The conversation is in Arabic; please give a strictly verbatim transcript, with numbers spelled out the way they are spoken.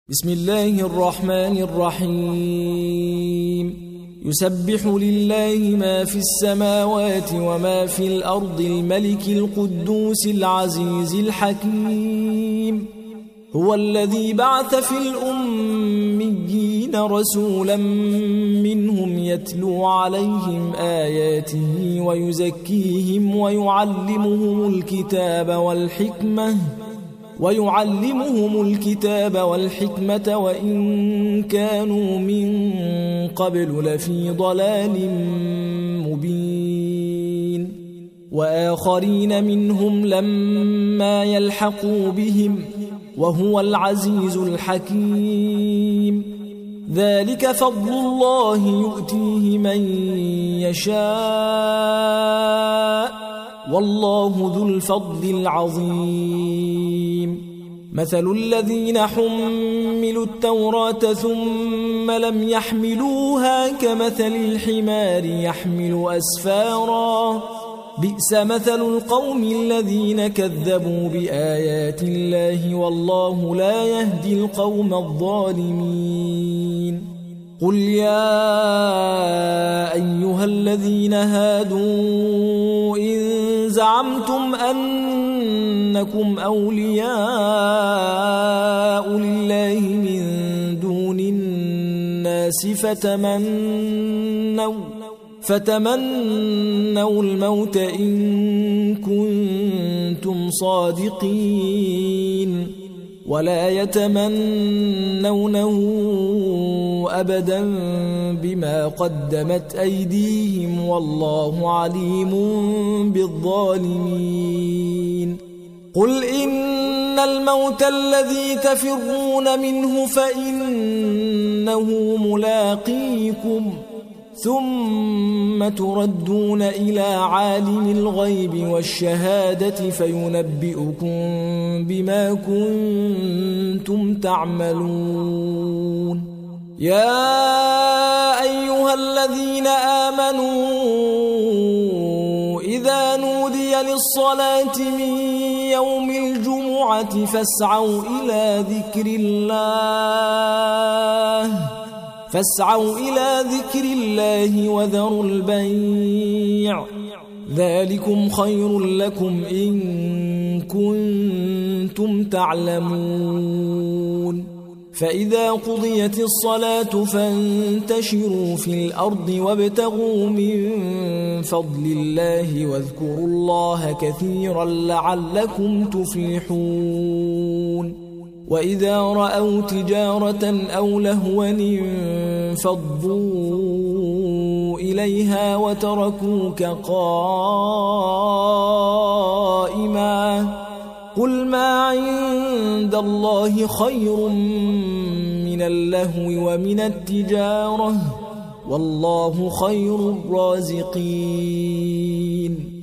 بسم الله الرحمن الرحيم يسبح لله ما في السماوات وما في الأرض الملك القدوس العزيز الحكيم هو الذي بعث في الأميين رسولا منهم يتلو عليهم آياته ويزكيهم ويعلمهم الكتاب والحكمة ويعلمهم الكتاب والحكمة وإن كانوا من قبل لفي ضلال مبين وآخرين منهم لما يلحقوا بهم وهو العزيز الحكيم ذلك فضل الله يؤتيه من يشاء والله ذو الفضل العظيم مثل الذين حملوا التوراة ثم لم يحملوها كمثل الحمار يحمل أسفارا بئس مثل القوم الذين كذبوا بآيات الله والله لا يهدي القوم الظالمين قل يا أيها الذين هادوا إن زعمتم أنكم أولياء لله من دون الناس فتمنوا فتمنوا الموت إن كنتم صادقين ولا يتمنونه أبدا بما قدمت أيديهم والله عليم بالظالمين قل إن الموت الذي تفرون منه فإنه ملاقيكم ثم تردون إلى عالم الغيب والشهادة فينبئكم بما كنتم تعملون يا أيها الذين آمنوا إذا نودي للصلاة من يوم الجمعة فاسعوا إلى ذكر الله فاسعوا إلى ذكر الله وذروا البيع ذلكم خير لكم إن كنتم تعلمون فإذا قضيت الصلاة فانتشروا في الأرض وابتغوا من فضل الله واذكروا الله كثيرا لعلكم تفلحون وإذا رأوا تجارة أو لهوا انفضوا إليها وتركوك قائما قل ما عند الله خير من اللهو ومن التجارة والله خير الرازقين